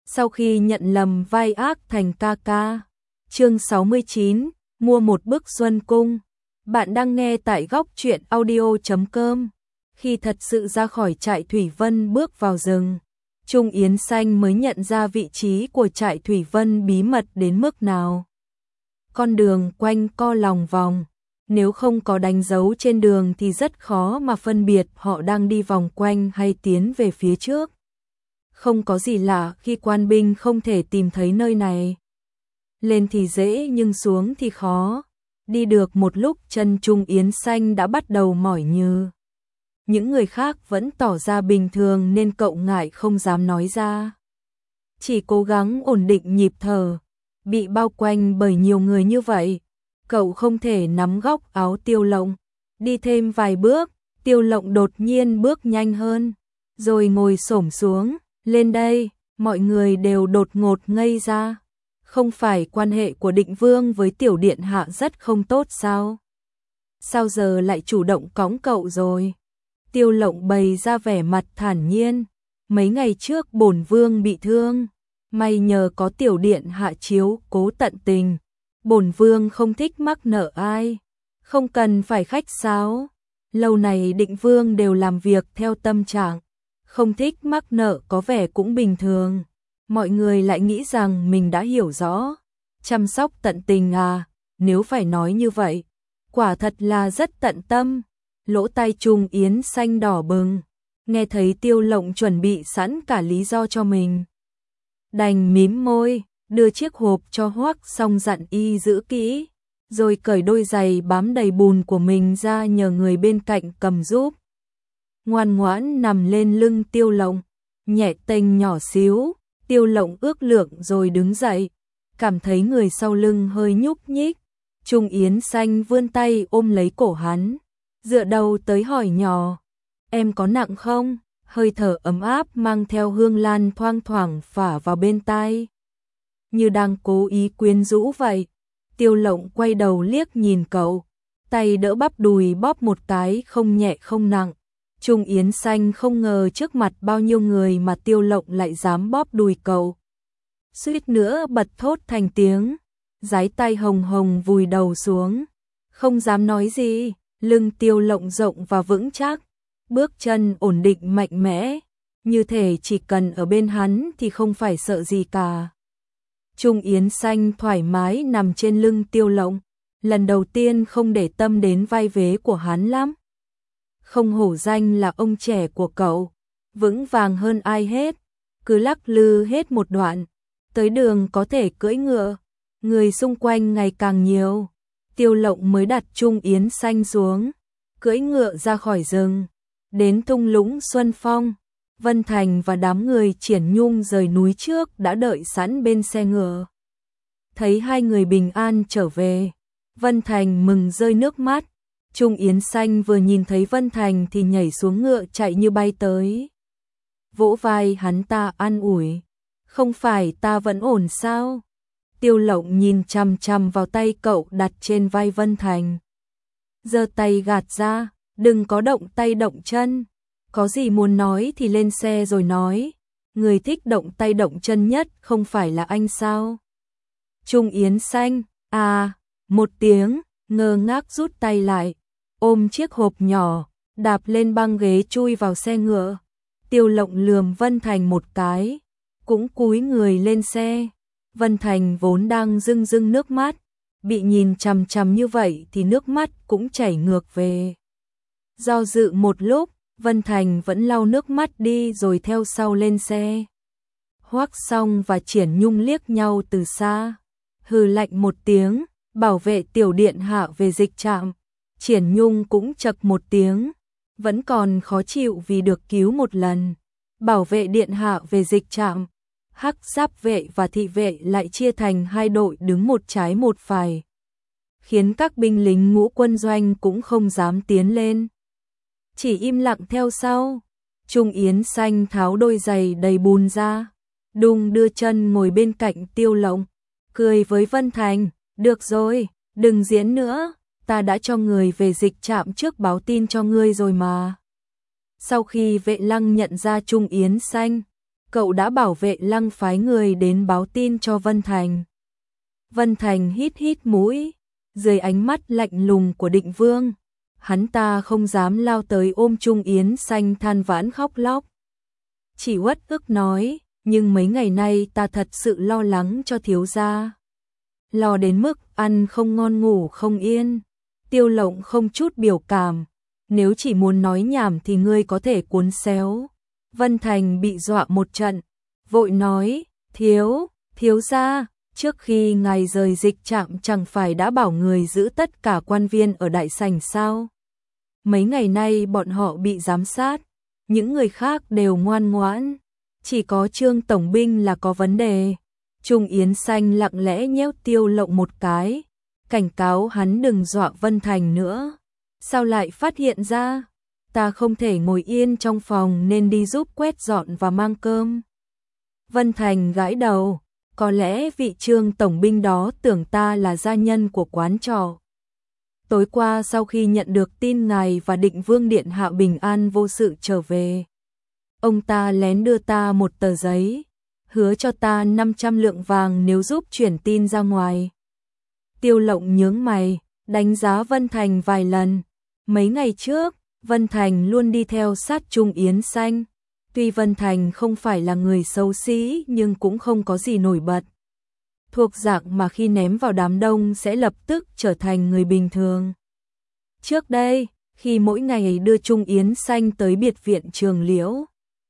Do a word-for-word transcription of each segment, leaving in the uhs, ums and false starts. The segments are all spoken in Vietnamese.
Sau khi nhận lầm vai ác thành ca ca. Chương sáu mươi chín, mua một bức xuân cung. Bạn đang nghe tại góc truyện audio chấm com. Khi thật sự ra khỏi trại Thủy Vân bước vào rừng, Trung Yến Xanh mới nhận ra vị trí của trại Thủy Vân bí mật đến mức nào. Con đường quanh co lòng vòng, nếu không có đánh dấu trên đường thì rất khó mà phân biệt họ đang đi vòng quanh hay tiến về phía trước. Không có gì lạ khi quan binh không thể tìm thấy nơi này. Lên thì dễ nhưng xuống thì khó. Đi được một lúc chân Trung Yến Xanh đã bắt đầu mỏi nhừ. Những người khác vẫn tỏ ra bình thường nên cậu ngại không dám nói ra. Chỉ cố gắng ổn định nhịp thở. Bị bao quanh bởi nhiều người như vậy, cậu không thể nắm góc áo Tiêu Lộng. Đi thêm vài bước, Tiêu Lộng đột nhiên bước nhanh hơn, rồi ngồi xổm xuống. Lên đây, mọi người đều đột ngột ngây ra. Không phải quan hệ của Định Vương với Tiểu Điện Hạ rất không tốt sao? Sao giờ lại chủ động cõng cậu rồi? Tiêu Lộng bày ra vẻ mặt thản nhiên. Mấy ngày trước bổn vương bị thương, may nhờ có Tiểu Điện Hạ chiếu cố tận tình. Bổn vương không thích mắc nợ ai, không cần phải khách sáo. Lâu này Định Vương đều làm việc theo tâm trạng, không thích mắc nợ có vẻ cũng bình thường. Mọi người lại nghĩ rằng mình đã hiểu rõ. Chăm sóc tận tình à, nếu phải nói như vậy, quả thật là rất tận tâm. Lỗ tai Trung Yến Xanh đỏ bừng, nghe thấy Tiêu Lộng chuẩn bị sẵn cả lý do cho mình. Đành mím môi, đưa chiếc hộp cho Hoắc xong dặn y giữ kỹ, rồi cởi đôi giày bám đầy bùn của mình ra nhờ người bên cạnh cầm giúp. Ngoan ngoãn nằm lên lưng Tiêu Lộng, nhẹ tênh nhỏ xíu. Tiêu Lộng ước lượng rồi đứng dậy, cảm thấy người sau lưng hơi nhúc nhích. Trung Yến Xanh vươn tay ôm lấy cổ hắn, dựa đầu tới hỏi nhỏ, em có nặng không? Hơi thở ấm áp mang theo hương lan thoang thoảng phả vào bên tai, như đang cố ý quyến rũ vậy. Tiêu Lộng quay đầu liếc nhìn cậu, tay đỡ bắp đùi bóp một cái không nhẹ không nặng. Trung Yến Xanh không ngờ trước mặt bao nhiêu người mà Tiêu Lộng lại dám bóp đùi cậu. Suýt nữa bật thốt thành tiếng, dái tay hồng hồng vùi đầu xuống, không dám nói gì. Lưng Tiêu Lộng rộng và vững chắc, bước chân ổn định mạnh mẽ, như thể chỉ cần ở bên hắn thì không phải sợ gì cả. Trung Yến Xanh thoải mái nằm trên lưng Tiêu Lộng, lần đầu tiên không để tâm đến vai vế của hắn lắm. Không hổ danh là ông trẻ của cậu, vững vàng hơn ai hết. Cứ lắc lư hết một đoạn, tới đường có thể cưỡi ngựa. Người xung quanh ngày càng nhiều, Tiêu Lộng mới đặt Trung Yến Xanh xuống, cưỡi ngựa ra khỏi rừng, đến thung lũng Xuân Phong. Vân Thành và đám người Triển Nhung rời núi trước đã đợi sẵn bên xe ngựa. Thấy hai người bình an trở về, Vân Thành mừng rơi nước mắt. Trung Yến Xanh vừa nhìn thấy Vân Thành thì nhảy xuống ngựa chạy như bay tới, vỗ vai hắn ta an ủi, không phải ta vẫn ổn sao? Tiêu Lộng nhìn chằm chằm vào tay cậu đặt trên vai Vân Thành, giơ tay gạt ra, đừng có động tay động chân, có gì muốn nói thì lên xe rồi nói, người thích động tay động chân nhất không phải là anh sao? Trung Yến Xanh, à, một tiếng, ngơ ngác rút tay lại, ôm chiếc hộp nhỏ, đạp lên băng ghế chui vào xe ngựa. Tiêu Lộng lườm Vân Thành một cái, cũng cúi người lên xe. Vân Thành vốn đang rưng rưng nước mắt, bị nhìn chằm chằm như vậy thì nước mắt cũng chảy ngược về. Do dự một lúc, Vân Thành vẫn lau nước mắt đi rồi theo sau lên xe. Hoắc Song và Triển Nhung liếc nhau từ xa, hừ lạnh một tiếng, bảo vệ Tiểu Điện Hạ về dịch trạm. Triển Nhung cũng chậc một tiếng, vẫn còn khó chịu vì được cứu một lần. Bảo vệ Điện Hạ về dịch trạm, Hắc Giáp vệ và thị vệ lại chia thành hai đội đứng một trái một phải, khiến các binh lính ngũ quân doanh cũng không dám tiến lên, chỉ im lặng theo sau. Trung Yến Xanh tháo đôi giày đầy bùn ra, đùng đưa chân ngồi bên cạnh Tiêu Lộng, cười với Vân Thành, được rồi, đừng diễn nữa, ta đã cho người về dịch trạm trước báo tin cho ngươi rồi mà. Sau khi Vệ Lăng nhận ra Trung Yến Xanh, cậu đã bảo vệ Lăng phái người đến báo tin cho Vân Thành. Vân Thành hít hít mũi, dưới ánh mắt lạnh lùng của Định Vương, hắn ta không dám lao tới ôm Trung Yến Xanh than vãn khóc lóc. Chỉ uất ức nói, nhưng mấy ngày nay ta thật sự lo lắng cho thiếu gia. Lo đến mức ăn không ngon ngủ không yên. Tiêu Lộng không chút biểu cảm, nếu chỉ muốn nói nhảm thì ngươi có thể cuốn xéo. Vân Thành bị dọa một trận, vội nói, thiếu, thiếu gia, trước khi ngài rời dịch trạm chẳng phải đã bảo người giữ tất cả quan viên ở đại sảnh sao? Mấy ngày nay bọn họ bị giám sát, những người khác đều ngoan ngoãn, chỉ có Trương Tổng binh là có vấn đề. Trung Yến Xanh lặng lẽ nhéo Tiêu Lộng một cái, cảnh cáo hắn đừng dọa Vân Thành nữa. Sao lại phát hiện ra? Ta không thể ngồi yên trong phòng nên đi giúp quét dọn và mang cơm. Vân Thành gãi đầu, có lẽ vị Trương Tổng binh đó tưởng ta là gia nhân của quán trọ. Tối qua sau khi nhận được tin ngài và Định Vương điện hạ bình an vô sự trở về, ông ta lén đưa ta một tờ giấy, hứa cho ta năm trăm lượng vàng nếu giúp chuyển tin ra ngoài. Tiêu Lộng nhướng mày, đánh giá Vân Thành vài lần. Mấy ngày trước, Vân Thành luôn đi theo sát Trung Yến Xanh. Tuy Vân Thành không phải là người xấu xí nhưng cũng không có gì nổi bật. Thuộc dạng mà khi ném vào đám đông sẽ lập tức trở thành người bình thường. Trước đây, khi mỗi ngày đưa Trung Yến Xanh tới biệt viện Trường Liễu,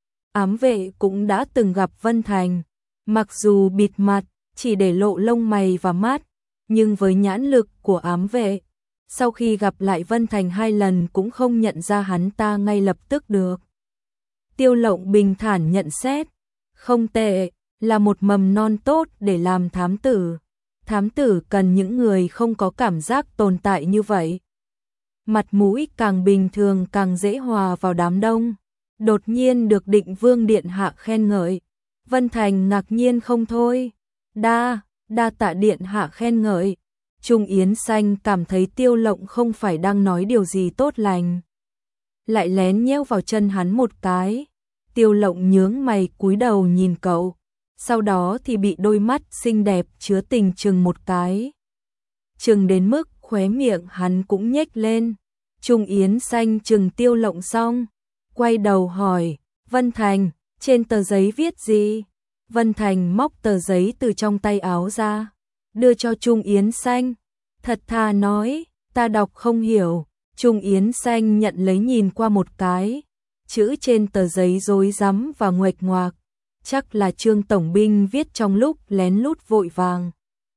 ám vệ cũng đã từng gặp Vân Thành. Mặc dù bịt mặt, chỉ để lộ lông mày và mắt, nhưng với nhãn lực của ám vệ, sau khi gặp lại Vân Thành hai lần cũng không nhận ra hắn ta ngay lập tức được. Tiêu Lộng bình thản nhận xét, không tệ, là một mầm non tốt để làm thám tử. Thám tử cần những người không có cảm giác tồn tại như vậy. Mặt mũi càng bình thường càng dễ hòa vào đám đông. Đột nhiên được Định Vương điện hạ khen ngợi, Vân Thành ngạc nhiên không thôi. Đa, đa tạ điện hạ khen ngợi. Trung Yến Xanh cảm thấy Tiêu Lộng không phải đang nói điều gì tốt lành, lại lén nhéo vào chân hắn một cái. Tiêu Lộng nhướng mày cúi đầu nhìn cậu, sau đó thì bị đôi mắt xinh đẹp chứa tình chừng một cái. Chừng đến mức khóe miệng hắn cũng nhếch lên. Trung Yến Xanh chừng Tiêu Lộng xong, quay đầu hỏi, Vân Thành, trên tờ giấy viết gì? Vân Thành móc tờ giấy từ trong tay áo ra, đưa cho Trung Yến Xanh, thật thà nói, ta đọc không hiểu. Trung Yến Xanh nhận lấy nhìn qua một cái, chữ trên tờ giấy rối rắm và nguệch ngoạc, chắc là Trương Tổng binh viết trong lúc lén lút vội vàng.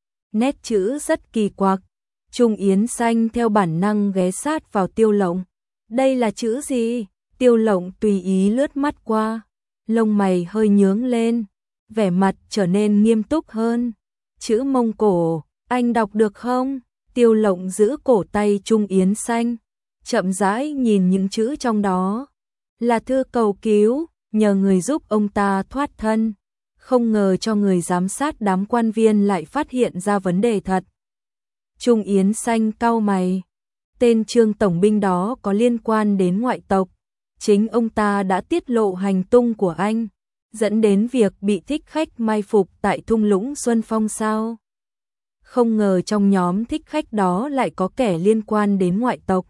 Nét chữ rất kỳ quặc. Trung Yến Xanh theo bản năng ghé sát vào Tiêu Lộng. Đây là chữ gì? Tiêu Lộng tùy ý lướt mắt qua, lông mày hơi nhướng lên, vẻ mặt trở nên nghiêm túc hơn. Chữ Mông Cổ, anh đọc được không? Tiêu Lộng giữ cổ tay Trung Yến Xanh, chậm rãi nhìn những chữ trong đó. Là thư cầu cứu, nhờ người giúp ông ta thoát thân. Không ngờ cho người giám sát đám quan viên lại phát hiện ra vấn đề thật. Trung Yến Xanh cau mày. Tên Trương Tổng binh đó có liên quan đến ngoại tộc. Chính ông ta đã tiết lộ hành tung của anh, dẫn đến việc bị thích khách mai phục tại thung lũng Xuân Phong sao? Không ngờ trong nhóm thích khách đó lại có kẻ liên quan đến ngoại tộc.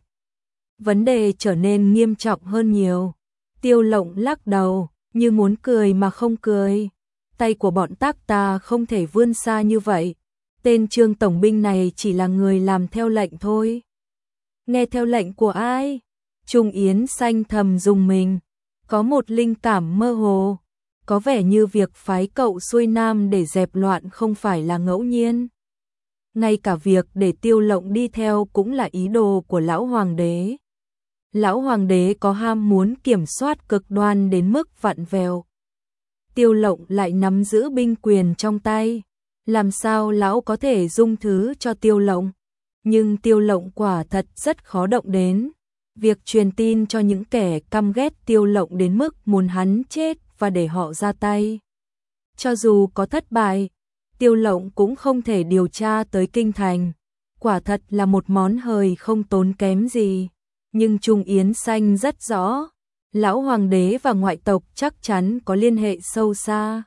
Vấn đề trở nên nghiêm trọng hơn nhiều. Tiêu Lộng lắc đầu, như muốn cười mà không cười. Tay của bọn tác ta không thể vươn xa như vậy. Tên Trương Tổng binh này chỉ là người làm theo lệnh thôi. Nghe theo lệnh của ai? Trung Yến Xanh thầm dùng mình, có một linh cảm mơ hồ, có vẻ như việc phái cậu xuôi nam để dẹp loạn không phải là ngẫu nhiên. Ngay cả việc để Tiêu Lộng đi theo cũng là ý đồ của lão hoàng đế. Lão hoàng đế có ham muốn kiểm soát cực đoan đến mức vặn vẹo. Tiêu Lộng lại nắm giữ binh quyền trong tay, làm sao lão có thể dung thứ cho Tiêu Lộng? Nhưng Tiêu Lộng quả thật rất khó động đến. Việc truyền tin cho những kẻ căm ghét Tiêu Lộng đến mức muốn hắn chết và để họ ra tay. Cho dù có thất bại, Tiêu Lộng cũng không thể điều tra tới kinh thành. Quả thật là một món hời không tốn kém gì. Nhưng Trung Yến Xanh rất rõ, Lão hoàng đế và ngoại tộc chắc chắn có liên hệ sâu xa.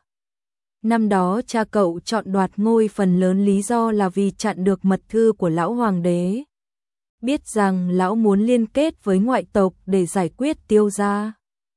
Năm đó cha cậu chọn đoạt ngôi phần lớn lý do là vì chặn được mật thư của lão hoàng đế. Biết rằng lão muốn liên kết với ngoại tộc để giải quyết Tiêu gia.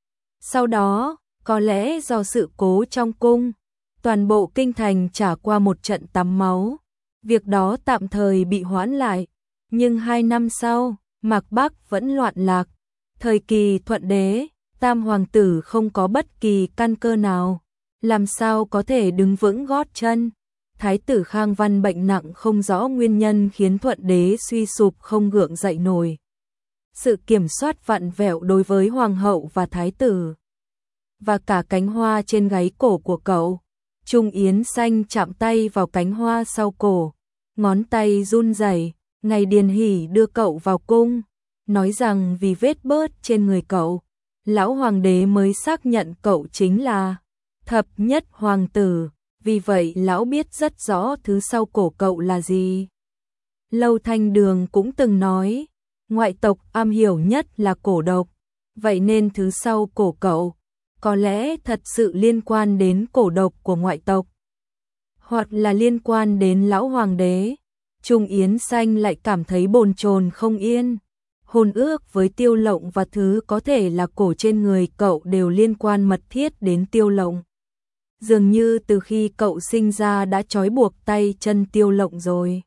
Sau đó, có lẽ do sự cố trong cung, toàn bộ kinh thành trải qua một trận tắm máu. Việc đó tạm thời bị hoãn lại, nhưng hai năm sau, Mạc Bắc vẫn loạn lạc. Thời kỳ Thuận đế, tam hoàng tử không có bất kỳ căn cơ nào, làm sao có thể đứng vững gót chân. Thái tử Khang Văn bệnh nặng không rõ nguyên nhân khiến Thuận đế suy sụp không gượng dậy nổi. Sự kiểm soát vặn vẹo đối với hoàng hậu và thái tử, và cả cánh hoa trên gáy cổ của cậu. Trung Yến Xanh chạm tay vào cánh hoa sau cổ, ngón tay run rẩy. Ngày Điền Hỷ đưa cậu vào cung, nói rằng vì vết bớt trên người cậu, lão hoàng đế mới xác nhận cậu chính là thập nhất hoàng tử, vì vậy lão biết rất rõ thứ sau cổ cậu là gì. Lâu Thanh Đường cũng từng nói, ngoại tộc am hiểu nhất là cổ độc, vậy nên thứ sau cổ cậu có lẽ thật sự liên quan đến cổ độc của ngoại tộc, hoặc là liên quan đến lão hoàng đế. Trung Yến Xanh lại cảm thấy bồn chồn không yên. Hôn ước với Tiêu Lộng và thứ có thể là cổ trên người cậu đều liên quan mật thiết đến Tiêu Lộng. Dường như từ khi cậu sinh ra đã trói buộc tay chân Tiêu Lộng rồi.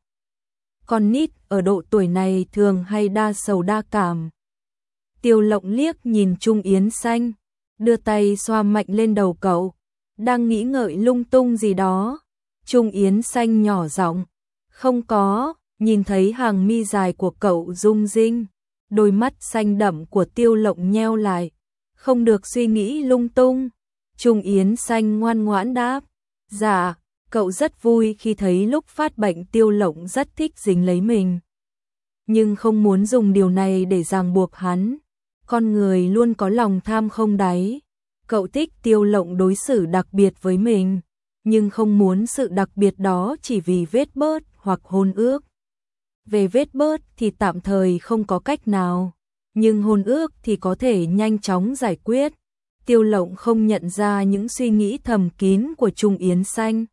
Con nít ở độ tuổi này thường hay đa sầu đa cảm. Tiêu Lộng liếc nhìn Trung Yến Xanh, đưa tay xoa mạnh lên đầu cậu, đang nghĩ ngợi lung tung gì đó. Trung Yến Xanh nhỏ giọng, không có. Nhìn thấy hàng mi dài của cậu rung rinh, đôi mắt xanh đậm của Tiêu Lộng nheo lại, không được suy nghĩ lung tung. Trung Yến Xanh ngoan ngoãn đáp, dạ, cậu rất vui khi thấy lúc phát bệnh Tiêu Lộng rất thích dính lấy mình, nhưng không muốn dùng điều này để ràng buộc hắn. Con người luôn có lòng tham không đáy. Cậu thích Tiêu Lộng đối xử đặc biệt với mình, nhưng không muốn sự đặc biệt đó chỉ vì vết bớt hoặc hôn ước. Về vết bớt thì tạm thời không có cách nào, nhưng hôn ước thì có thể nhanh chóng giải quyết. Tiêu Lộng không nhận ra những suy nghĩ thầm kín của Trung Yến Xanh.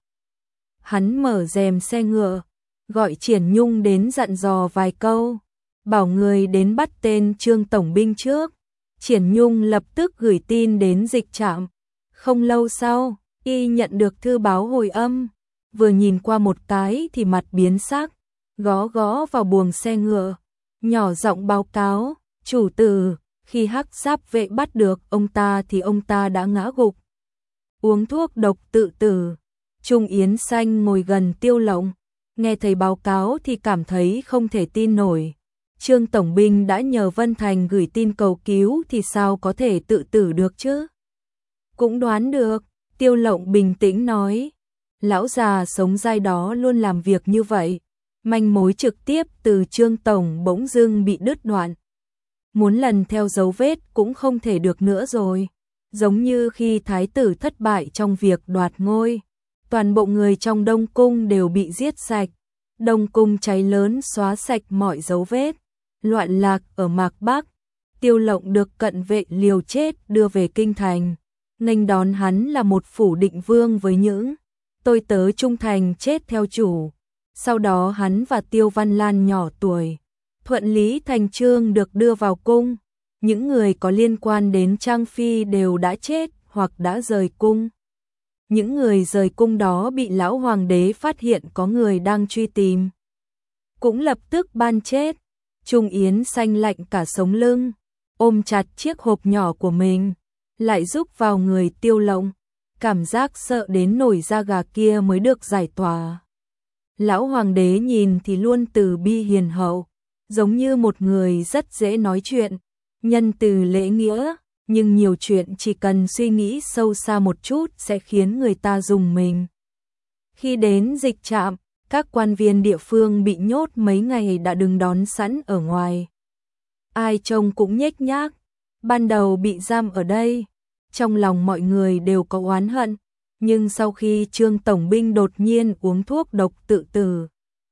Hắn mở rèm xe ngựa, gọi Triển Nhung đến dặn dò vài câu, bảo người đến bắt tên Trương tổng binh trước. Triển Nhung lập tức gửi tin đến Dịch Trạm. Không lâu sau, y nhận được thư báo hồi âm, vừa nhìn qua một cái thì mặt biến sắc, gõ gõ vào buồng xe ngựa, nhỏ giọng báo cáo, chủ tử, khi Hắc Giáp vệ bắt được ông ta thì ông ta đã ngã gục, uống thuốc độc tự tử. Trung Yến Xanh ngồi gần Tiêu Lộng, nghe thấy báo cáo thì cảm thấy không thể tin nổi. Trương tổng binh đã nhờ Vân Thành gửi tin cầu cứu thì sao có thể tự tử được chứ? Cũng đoán được, Tiêu Lộng bình tĩnh nói. Lão già sống dai đó luôn làm việc như vậy. Manh mối trực tiếp từ Trương tổng bỗng dưng bị đứt đoạn. Muốn lần theo dấu vết cũng không thể được nữa rồi. Giống như khi thái tử thất bại trong việc đoạt ngôi, toàn bộ người trong Đông Cung đều bị giết sạch. Đông Cung cháy lớn xóa sạch mọi dấu vết. Loạn lạc ở Mạc Bắc, Tiêu Lộng được cận vệ liều chết đưa về kinh thành. Nghênh đón hắn là một phủ định vương với những tôi tớ trung thành chết theo chủ. Sau đó hắn và Tiêu Văn Lan nhỏ tuổi, thuận lý thành chương được đưa vào cung. Những người có liên quan đến Trang Phi đều đã chết hoặc đã rời cung. Những người rời cung đó bị lão hoàng đế phát hiện có người đang truy tìm, cũng lập tức ban chết. Trung Yến Xanh lạnh cả sống lưng, ôm chặt chiếc hộp nhỏ của mình, lại rúc vào người Tiêu Lộng. Cảm giác sợ đến nổi da gà kia mới được giải tỏa. Lão hoàng đế nhìn thì luôn từ bi hiền hậu, giống như một người rất dễ nói chuyện, nhân từ lễ nghĩa, nhưng nhiều chuyện chỉ cần suy nghĩ sâu xa một chút sẽ khiến người ta rùng mình. Khi đến Dịch Trạm, các quan viên địa phương bị nhốt mấy ngày đã đứng đón sẵn ở ngoài. Ai trông cũng nhếch nhác, ban đầu bị giam ở đây, trong lòng mọi người đều có oán hận, nhưng sau khi Trương tổng binh đột nhiên uống thuốc độc tự tử,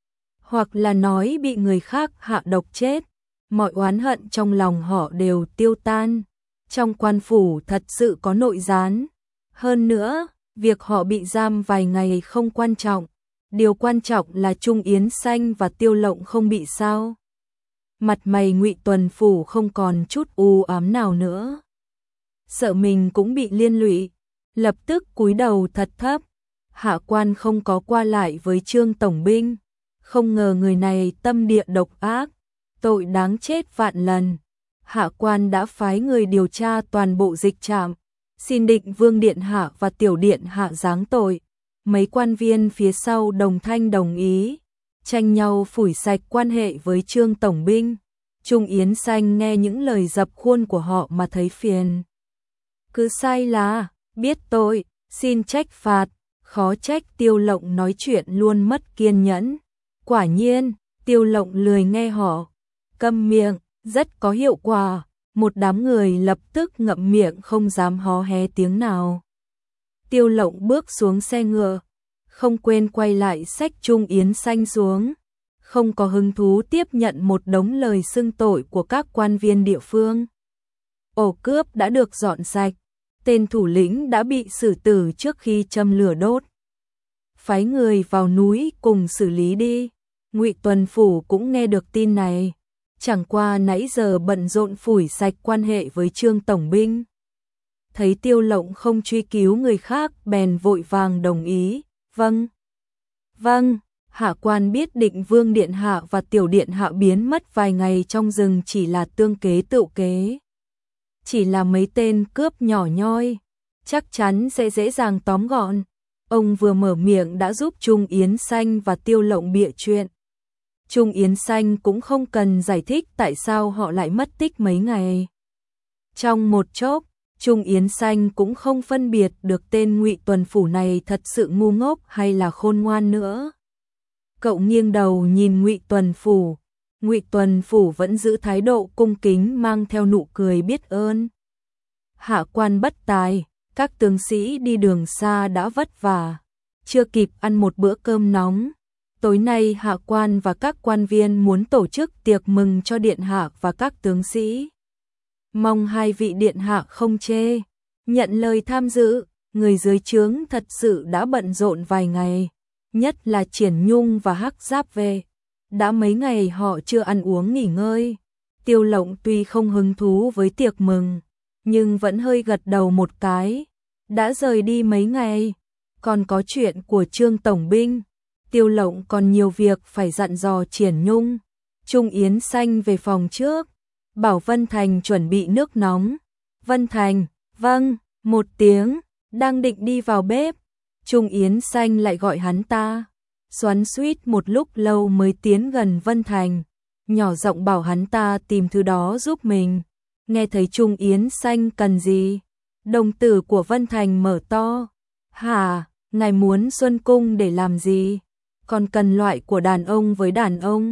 hoặc là nói bị người khác hạ độc chết, mọi oán hận trong lòng họ đều tiêu tan. Trong quan phủ thật sự có nội gián. Hơn nữa, việc họ bị giam vài ngày không quan trọng. Điều quan trọng là Trung Yến Xanh và Tiêu Lộng không bị sao. Mặt mày Ngụy Tuần Phủ không còn chút u ám nào nữa. Sợ mình cũng bị liên lụy, lập tức cúi đầu thật thấp. Hạ quan không có qua lại với Trương tổng binh, không ngờ người này tâm địa độc ác, tội đáng chết vạn lần. Hạ quan đã phái người điều tra toàn bộ dịch trạm, xin Định Vương điện hạ và Tiểu điện hạ giáng tội. Mấy quan viên phía sau đồng thanh đồng ý, tranh nhau phủi sạch quan hệ với Trương tổng binh. Trung Yến Xanh nghe những lời dập khuôn của họ mà thấy phiền. Cứ sai là, biết tội, xin trách phạt, khó trách. Tiêu Lộng nói chuyện luôn mất kiên nhẫn. Quả nhiên, Tiêu Lộng lười nghe họ. Câm miệng, rất có hiệu quả. Một đám người lập tức ngậm miệng không dám hó hé tiếng nào. Tiêu Lộng bước xuống xe ngựa, không quên quay lại xách Trung Yến Xanh xuống. Không có hứng thú tiếp nhận một đống lời xưng tội của các quan viên địa phương. Ổ cướp đã được dọn sạch, tên thủ lĩnh đã bị xử tử trước khi châm lửa đốt. Phái người vào núi cùng xử lý đi. Ngụy Tuần Phủ cũng nghe được tin này, chẳng qua nãy giờ bận rộn phủi sạch quan hệ với Trương tổng binh. Thấy Tiêu Lộng không truy cứu người khác bèn vội vàng đồng ý. Vâng, vâng. Hạ quan biết Định Vương điện hạ và Tiểu điện hạ biến mất vài ngày trong rừng chỉ là tương kế tựu kế. Chỉ là mấy tên cướp nhỏ nhoi, chắc chắn sẽ dễ dàng tóm gọn. Ông vừa mở miệng đã giúp Trung Yến Xanh và Tiêu Lộng bịa chuyện. Trung Yến Xanh cũng không cần giải thích tại sao họ lại mất tích mấy ngày. Trong một chốc, Trung Yến Xanh cũng không phân biệt được tên Ngụy Tuần Phủ này thật sự ngu ngốc hay là khôn ngoan nữa. Cậu nghiêng đầu nhìn Ngụy Tuần Phủ. Ngụy Tuần Phủ vẫn giữ thái độ cung kính mang theo nụ cười biết ơn. Hạ quan bất tài, các tướng sĩ đi đường xa đã vất vả, chưa kịp ăn một bữa cơm nóng. Tối nay hạ quan và các quan viên muốn tổ chức tiệc mừng cho điện hạ và các tướng sĩ. Mong hai vị điện hạ không chê. Nhận lời tham dự, người dưới trướng thật sự đã bận rộn vài ngày. Nhất là Triển Nhung và Hắc Giáp về. Đã mấy ngày họ chưa ăn uống nghỉ ngơi. Tiêu Lộng tuy không hứng thú với tiệc mừng, nhưng vẫn hơi gật đầu một cái. Đã rời đi mấy ngày, còn có chuyện của Trương tổng binh. Tiêu Lộng còn nhiều việc phải dặn dò Triển Nhung. Trung Yến Xanh về phòng trước, bảo Vân Thành chuẩn bị nước nóng. Vân Thành, vâng, một tiếng, đang định đi vào bếp. Trung Yến Xanh lại gọi hắn ta. Xoắn xuýt một lúc lâu mới tiến gần Vân Thành, nhỏ giọng bảo hắn ta tìm thứ đó giúp mình. Nghe thấy Trung Yến Xanh cần gì, đồng tử của Vân Thành mở to. Hả, ngài muốn Xuân Cung để làm gì? Còn cần loại của đàn ông với đàn ông.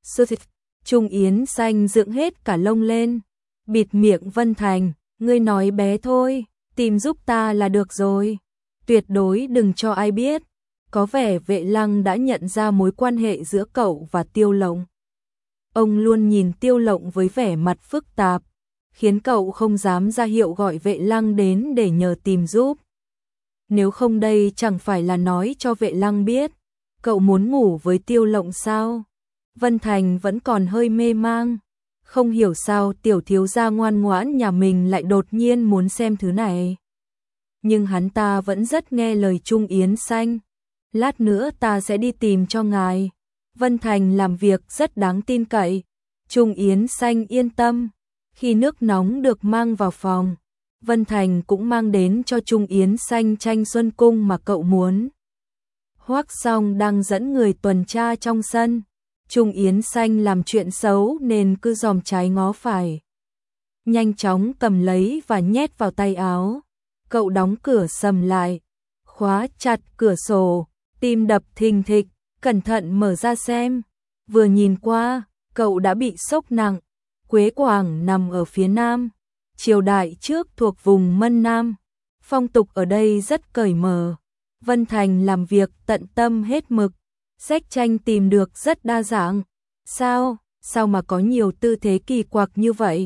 Trung Yến Xanh dựng hết cả lông lên, bịt miệng Vân Thành. Ngươi nói bé thôi, tìm giúp ta là được rồi. Tuyệt đối đừng cho ai biết. Có vẻ Vệ Lăng đã nhận ra mối quan hệ giữa cậu và Tiêu Lộng. Ông luôn nhìn Tiêu Lộng với vẻ mặt phức tạp, khiến cậu không dám ra hiệu gọi Vệ Lăng đến để nhờ tìm giúp. Nếu không đây chẳng phải là nói cho Vệ Lăng biết, cậu muốn ngủ với Tiêu Lộng sao? Vân Thành vẫn còn hơi mê mang, không hiểu sao tiểu thiếu gia ngoan ngoãn nhà mình lại đột nhiên muốn xem thứ này. Nhưng hắn ta vẫn rất nghe lời Trung Yến Xanh. Lát nữa ta sẽ đi tìm cho ngài. Vân Thành làm việc rất đáng tin cậy. Trung Yến Xanh yên tâm. Khi nước nóng được mang vào phòng, Vân Thành cũng mang đến cho Trung Yến Xanh tranh Xuân Cung mà cậu muốn. Hoắc Song đang dẫn người tuần tra trong sân. Trung Yến Xanh làm chuyện xấu nên cứ dòm trái ngó phải. Nhanh chóng cầm lấy và nhét vào tay áo. Cậu đóng cửa sầm lại, khóa chặt cửa sổ, tim đập thình thịch, cẩn thận mở ra xem. Vừa nhìn qua, cậu đã bị sốc nặng. Quế Quảng nằm ở phía nam, triều đại trước thuộc vùng Mân Nam. Phong tục ở đây rất cởi mở. Vân Thành làm việc tận tâm hết mực. Sách tranh tìm được rất đa dạng. Sao, sao mà có nhiều tư thế kỳ quặc như vậy?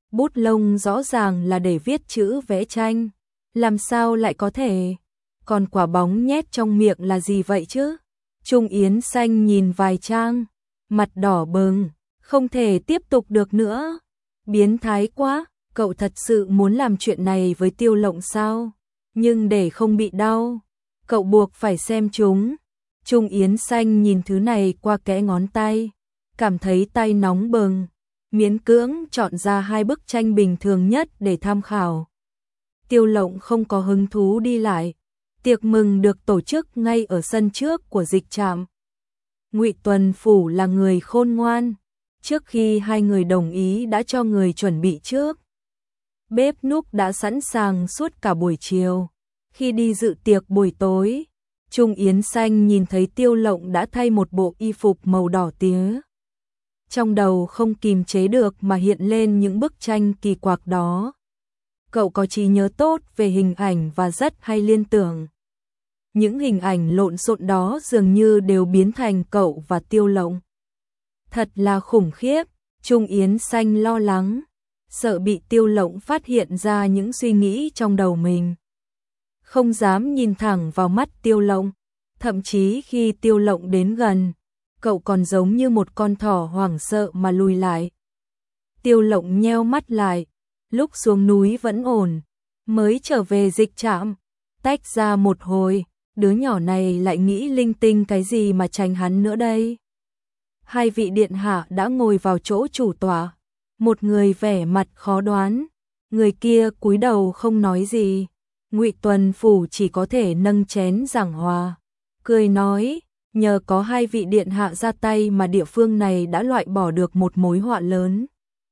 Bút lông rõ ràng là để viết chữ vẽ tranh, làm sao lại có thể? Còn quả bóng nhét trong miệng là gì vậy chứ? Trung Yến Xanh nhìn vài trang, mặt đỏ bừng, không thể tiếp tục được nữa. Biến thái quá, cậu thật sự muốn làm chuyện này với Tiêu Lộng sao? Nhưng để không bị đau, cậu buộc phải xem chúng. Trung Yến Xanh nhìn thứ này qua kẽ ngón tay, cảm thấy tay nóng bừng, miễn cưỡng chọn ra hai bức tranh bình thường nhất để tham khảo. Tiêu Lộng không có hứng thú đi lại. Tiệc mừng được tổ chức ngay ở sân trước của dịch trạm. Ngụy Tuần Phủ là người khôn ngoan, trước khi hai người đồng ý đã cho người chuẩn bị trước. Bếp núc đã sẵn sàng suốt cả buổi chiều. Khi đi dự tiệc buổi tối, Trung Yến Xanh nhìn thấy Tiêu Lộng đã thay một bộ y phục màu đỏ tía. Trong đầu không kìm chế được mà hiện lên những bức tranh kỳ quặc đó. Cậu có trí nhớ tốt về hình ảnh và rất hay liên tưởng. Những hình ảnh lộn xộn đó dường như đều biến thành cậu và Tiêu Lộng. Thật là khủng khiếp, Trung Yến Xanh lo lắng, sợ bị Tiêu Lộng phát hiện ra những suy nghĩ trong đầu mình. Không dám nhìn thẳng vào mắt Tiêu Lộng, thậm chí khi Tiêu Lộng đến gần, cậu còn giống như một con thỏ hoảng sợ mà lùi lại. Tiêu Lộng nheo mắt lại, lúc xuống núi vẫn ổn, mới trở về dịch trạm, tách ra một hồi, đứa nhỏ này lại nghĩ linh tinh cái gì mà tránh hắn nữa đây. Hai vị điện hạ đã ngồi vào chỗ chủ tọa, một người vẻ mặt khó đoán, người kia cúi đầu không nói gì. Ngụy Tuần Phủ chỉ có thể nâng chén giảng hòa, cười nói, nhờ có hai vị điện hạ ra tay mà địa phương này đã loại bỏ được một mối họa lớn.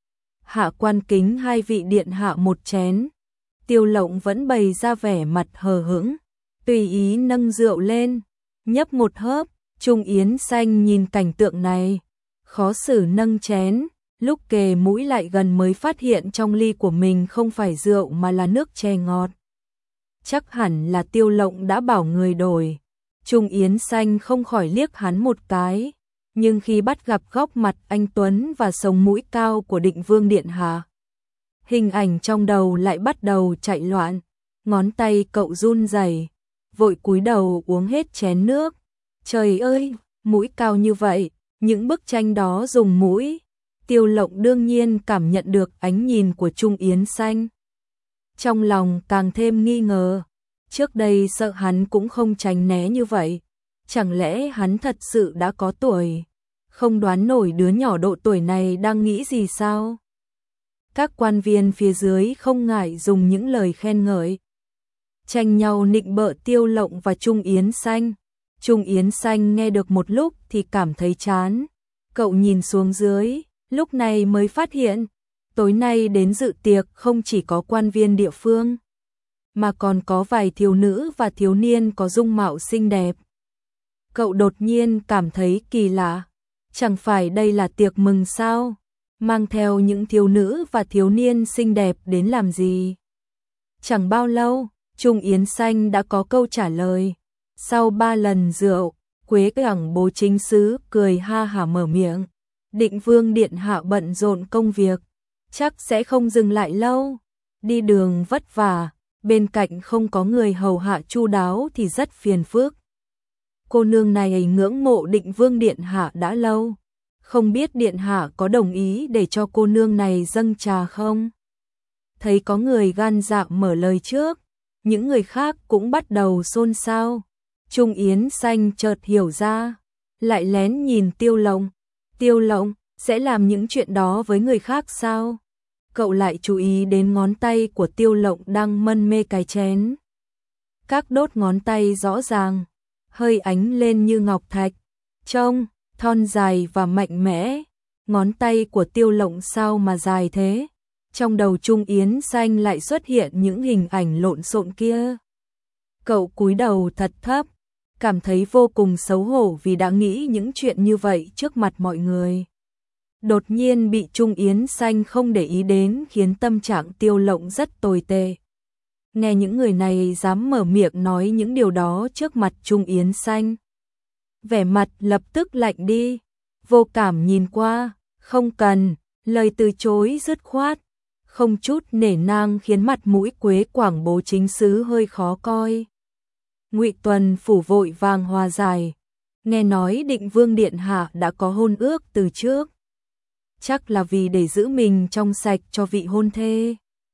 Hạ quan kính hai vị điện hạ một chén. Tiêu Lộng vẫn bày ra vẻ mặt hờ hững, tùy ý nâng rượu lên, nhấp một hớp. Trung Yến Xanh nhìn cảnh tượng này, khó xử nâng chén, lúc kề mũi lại gần mới phát hiện trong ly của mình không phải rượu mà là nước chè ngọt. Chắc hẳn là Tiêu Lộng đã bảo người đổi. Trung Yến Xanh không khỏi liếc hắn một cái, nhưng khi bắt gặp góc mặt anh tuấn và sống mũi cao của Định Vương điện hạ, hình ảnh trong đầu lại bắt đầu chạy loạn, ngón tay cậu run rẩy, vội cúi đầu uống hết chén nước. Trời ơi, mũi cao như vậy, những bức tranh đó dùng mũi. Tiêu Lộng đương nhiên cảm nhận được ánh nhìn của Trung Yến Xanh. Trong lòng càng thêm nghi ngờ, trước đây sợ hắn cũng không tránh né như vậy, chẳng lẽ hắn thật sự đã có tuổi, không đoán nổi đứa nhỏ độ tuổi này đang nghĩ gì sao? Các quan viên phía dưới không ngại dùng những lời khen ngợi, tranh nhau nịnh bợ Tiêu Lộng và Trung Yến Xanh. Trung Yến Xanh nghe được một lúc thì cảm thấy chán, cậu nhìn xuống dưới, lúc này mới phát hiện, tối nay đến dự tiệc không chỉ có quan viên địa phương, mà còn có vài thiếu nữ và thiếu niên có dung mạo xinh đẹp. Cậu đột nhiên cảm thấy kỳ lạ, chẳng phải đây là tiệc mừng sao, mang theo những thiếu nữ và thiếu niên xinh đẹp đến làm gì? Chẳng bao lâu, Trung Yến Xanh đã có câu trả lời. Sau ba lần rượu, Quế Cảng Bố chính sứ cười ha hả mở miệng. Định Vương điện hạ bận rộn công việc, chắc sẽ không dừng lại lâu. Đi đường vất vả, bên cạnh không có người hầu hạ chu đáo thì rất phiền phức. Cô nương này ngưỡng mộ Định Vương điện hạ đã lâu, không biết điện hạ có đồng ý để cho cô nương này dâng trà không? Thấy có người gan dạ mở lời trước, những người khác cũng bắt đầu xôn xao. Trung Yến Xanh chợt hiểu ra, lại lén nhìn Tiêu Lộng. Tiêu Lộng sẽ làm những chuyện đó với người khác sao? Cậu lại chú ý đến ngón tay của Tiêu Lộng đang mân mê cái chén. Các đốt ngón tay rõ ràng, hơi ánh lên như ngọc thạch, trông thon dài và mạnh mẽ. Ngón tay của Tiêu Lộng sao mà dài thế? Trong đầu Trung Yến Xanh lại xuất hiện những hình ảnh lộn xộn kia. Cậu cúi đầu thật thấp, cảm thấy vô cùng xấu hổ vì đã nghĩ những chuyện như vậy trước mặt mọi người. Đột nhiên bị Trung Yến Xanh không để ý đến khiến tâm trạng Tiêu Lộng rất tồi tệ. Nghe những người này dám mở miệng nói những điều đó trước mặt Trung Yến Xanh, vẻ mặt lập tức lạnh đi, vô cảm nhìn qua, không cần, lời từ chối dứt khoát. không chút nể nang khiến mặt mũi Quế Quảng bố chính sứ hơi khó coi. Ngụy Tuần phủ vội vàng hòa giải, nghe nói Định Vương điện hạ đã có hôn ước từ trước, chắc là vì để giữ mình trong sạch cho vị hôn thê.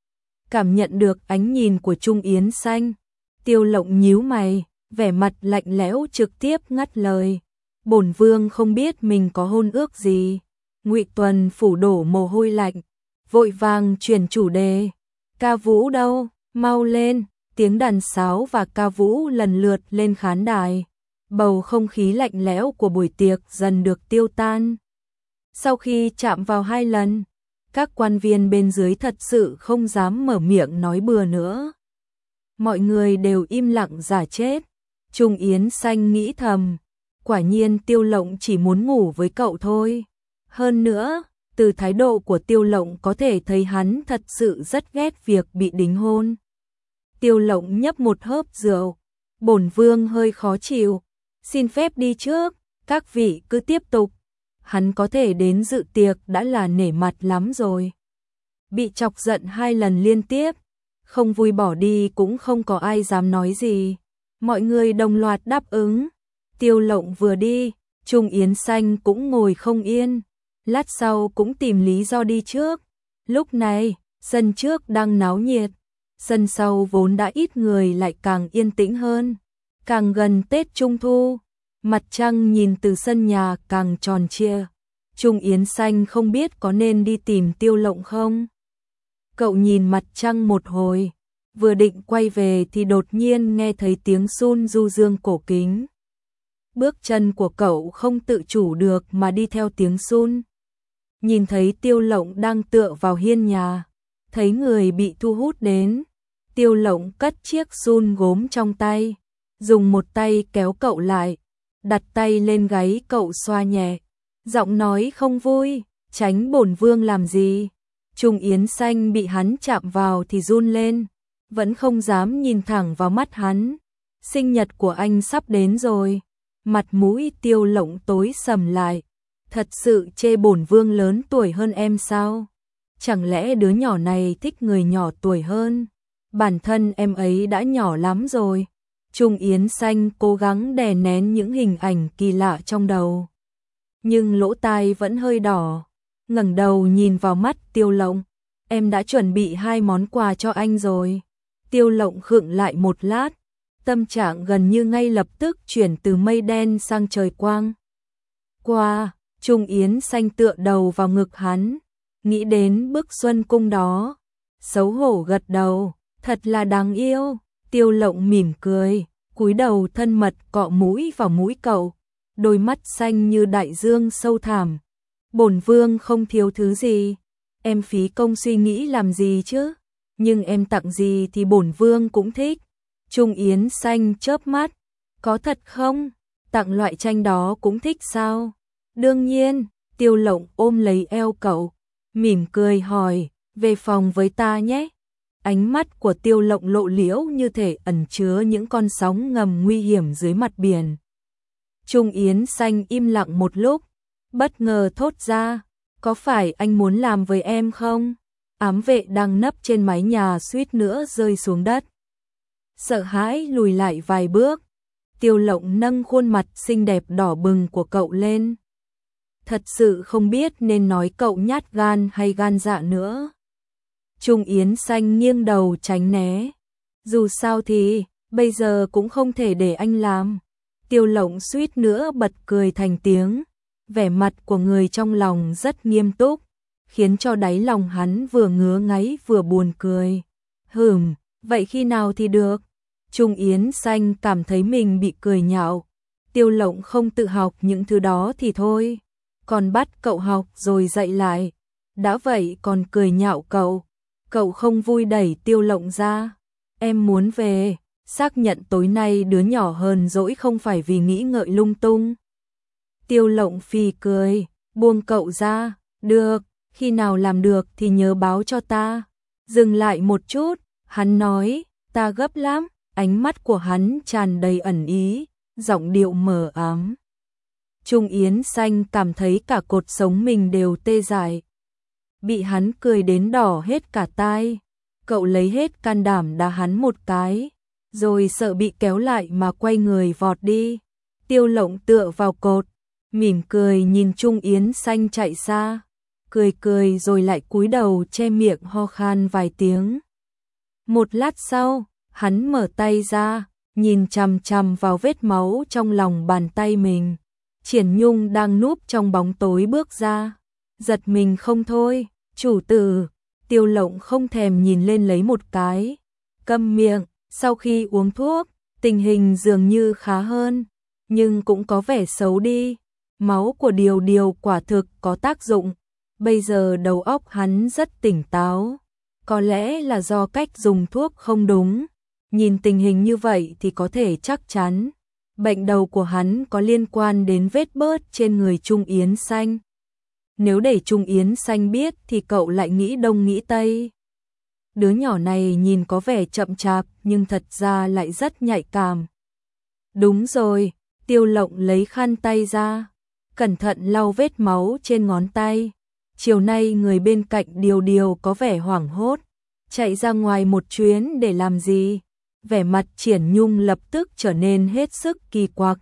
Cảm nhận được ánh nhìn của Trung Yến Xanh, Tiêu Lộng nhíu mày, vẻ mặt lạnh lẽo trực tiếp ngắt lời. Bổn vương không biết mình có hôn ước gì. Ngụy Tuần phủ đổ mồ hôi lạnh, vội vàng chuyển chủ đề. Ca vũ đâu, mau lên. Tiếng đàn sáo và ca vũ lần lượt lên khán đài. Bầu không khí lạnh lẽo của buổi tiệc dần được tiêu tan. Sau khi chạm vào hai lần, các quan viên bên dưới thật sự không dám mở miệng nói bừa nữa. Mọi người đều im lặng giả chết. Trung Yến Xanh nghĩ thầm, quả nhiên Tiêu Lộng chỉ muốn ngủ với cậu thôi. Hơn nữa, từ thái độ của Tiêu Lộng có thể thấy hắn thật sự rất ghét việc bị đính hôn. Tiêu Lộng nhấp một hớp rượu, bổn vương hơi khó chịu, xin phép đi trước, các vị cứ tiếp tục. Hắn có thể đến dự tiệc đã là nể mặt lắm rồi. Bị chọc giận hai lần liên tiếp, không vui bỏ đi cũng không có ai dám nói gì. Mọi người đồng loạt đáp ứng. Tiêu Lộng vừa đi, Trung Yến Xanh cũng ngồi không yên, lát sau cũng tìm lý do đi trước. Lúc này, sân trước đang náo nhiệt, sân sau vốn đã ít người lại càng yên tĩnh hơn. Càng gần Tết Trung Thu, mặt trăng nhìn từ sân nhà càng tròn trịa. Trung Yến Xanh không biết có nên đi tìm Tiêu Lộng không. Cậu nhìn mặt trăng một hồi, vừa định quay về thì đột nhiên nghe thấy tiếng sun du dương cổ kính. Bước chân của cậu không tự chủ được mà đi theo tiếng sun. Nhìn thấy Tiêu Lộng đang tựa vào hiên nhà, thấy người bị thu hút đến. Tiêu Lộng cất chiếc sun gốm trong tay, dùng một tay kéo cậu lại, đặt tay lên gáy cậu xoa nhẹ, giọng nói không vui, tránh bổn vương làm gì. Trung Yến Xanh bị hắn chạm vào thì run lên, vẫn không dám nhìn thẳng vào mắt hắn. Sinh nhật của anh sắp đến rồi. Mặt mũi Tiêu Lộng tối sầm lại. Thật sự chê bổn vương lớn tuổi hơn em sao? Chẳng lẽ đứa nhỏ này thích người nhỏ tuổi hơn? Bản thân em ấy đã nhỏ lắm rồi. Trung Yến Xanh cố gắng đè nén những hình ảnh kỳ lạ trong đầu, nhưng lỗ tai vẫn hơi đỏ. Ngẩng đầu nhìn vào mắt Tiêu Lộng, em đã chuẩn bị hai món quà cho anh rồi. Tiêu Lộng khựng lại một lát, tâm trạng gần như ngay lập tức chuyển từ mây đen sang trời quang. Qua, Trung Yến Xanh tựa đầu vào ngực hắn, nghĩ đến bức xuân cung đó, xấu hổ gật đầu, thật là đáng yêu. Tiêu Lộng mỉm cười, cúi đầu thân mật cọ mũi vào mũi cậu, đôi mắt xanh như đại dương sâu thẳm. Bổn vương không thiếu thứ gì, em phí công suy nghĩ làm gì chứ, nhưng em tặng gì thì bổn vương cũng thích. Trung Yến Xanh chớp mắt, có thật không? Tặng loại tranh đó cũng thích sao? Đương nhiên. Tiêu Lộng ôm lấy eo cậu, mỉm cười hỏi, về phòng với ta nhé. Ánh mắt của Tiêu Lộng lộ liễu như thể ẩn chứa những con sóng ngầm nguy hiểm dưới mặt biển. Trung Yến Xanh im lặng một lúc, bất ngờ thốt ra, có phải anh muốn làm với em không? Ám vệ đang nấp trên mái nhà suýt nữa rơi xuống đất, sợ hãi lùi lại vài bước. Tiêu Lộng nâng khuôn mặt xinh đẹp đỏ bừng của cậu lên. Thật sự không biết nên nói cậu nhát gan hay gan dạ nữa. Trung Yến Xanh nghiêng đầu tránh né. Dù sao thì, bây giờ cũng không thể để anh làm. Tiêu Lộng suýt nữa bật cười thành tiếng. Vẻ mặt của người trong lòng rất nghiêm túc, khiến cho đáy lòng hắn vừa ngứa ngáy vừa buồn cười. Hừm, vậy khi nào thì được? Trung Yến Xanh cảm thấy mình bị cười nhạo. Tiêu Lộng không tự học những thứ đó thì thôi, còn bắt cậu học rồi dạy lại. Đã vậy còn cười nhạo cậu. Cậu không vui đẩy Tiêu Lộng ra. Em muốn về, xác nhận tối nay đứa nhỏ hờn dỗi không phải vì nghĩ ngợi lung tung. Tiêu Lộng phì cười, buông cậu ra. Được, khi nào làm được thì nhớ báo cho ta. Dừng lại một chút, hắn nói, ta gấp lắm. Ánh mắt của hắn tràn đầy ẩn ý, giọng điệu mờ ám. Trung Yến Xanh cảm thấy cả cột sống mình đều tê dại. bị hắn cười đến đỏ hết cả tai. Cậu lấy hết can đảm đá hắn một cái, rồi sợ bị kéo lại mà quay người vọt đi. Tiêu Lộng tựa vào cột, mỉm cười nhìn Trung Yến Xanh chạy xa, cười cười rồi lại cúi đầu che miệng ho khan vài tiếng. Một lát sau, hắn mở tay ra, nhìn chằm chằm vào vết máu trong lòng bàn tay mình. Triển Nhung đang núp trong bóng tối bước ra, giật mình không thôi. Chủ tử. Tiêu Lộng không thèm nhìn lên lấy một cái, câm miệng. Sau khi uống thuốc, tình hình dường như khá hơn, nhưng cũng có vẻ xấu đi. Máu của Điều Điều quả thực có tác dụng, bây giờ đầu óc hắn rất tỉnh táo. Có lẽ là do cách dùng thuốc không đúng. Nhìn tình hình như vậy thì có thể chắc chắn bệnh đầu của hắn có liên quan đến vết bớt trên người Trung Yến Xanh. Nếu để Trung Yến Xanh biết thì cậu lại nghĩ đông nghĩ tây. Đứa nhỏ này nhìn có vẻ chậm chạp nhưng thật ra lại rất nhạy cảm. Đúng rồi, Tiêu Lộng lấy khăn tay ra, cẩn thận lau vết máu trên ngón tay. Chiều nay người bên cạnh Điều Điều có vẻ hoảng hốt, chạy ra ngoài một chuyến để làm gì? Vẻ mặt Triển Nhung lập tức trở nên hết sức kỳ quặc.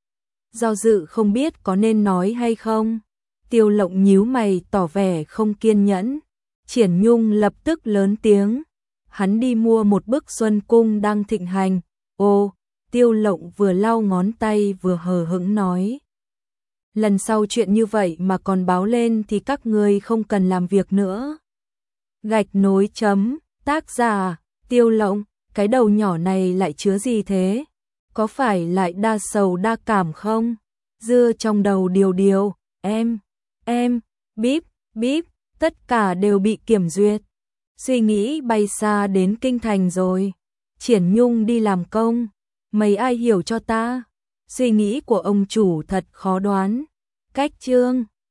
Do dự không biết có nên nói hay không. Tiêu Lộng nhíu mày tỏ vẻ không kiên nhẫn. Triển Nhung lập tức lớn tiếng. Hắn đi mua một bức Xuân Cung đang thịnh hành. Ô, Tiêu Lộng vừa lau ngón tay vừa hờ hững nói. Lần sau chuyện như vậy mà còn báo lên thì các ngươi không cần làm việc nữa. Gạch nối chấm, tác giả, Tiêu Lộng, cái đầu nhỏ này lại chứa gì thế? Có phải lại đa sầu đa cảm không? Dưa trong đầu Điều Điều, em, em, bíp, bíp, tất cả đều bị kiểm duyệt. Suy nghĩ bay xa đến kinh thành rồi. Triển Nhung đi làm công, mấy ai hiểu cho ta? Suy nghĩ của ông chủ thật khó đoán. Cách chương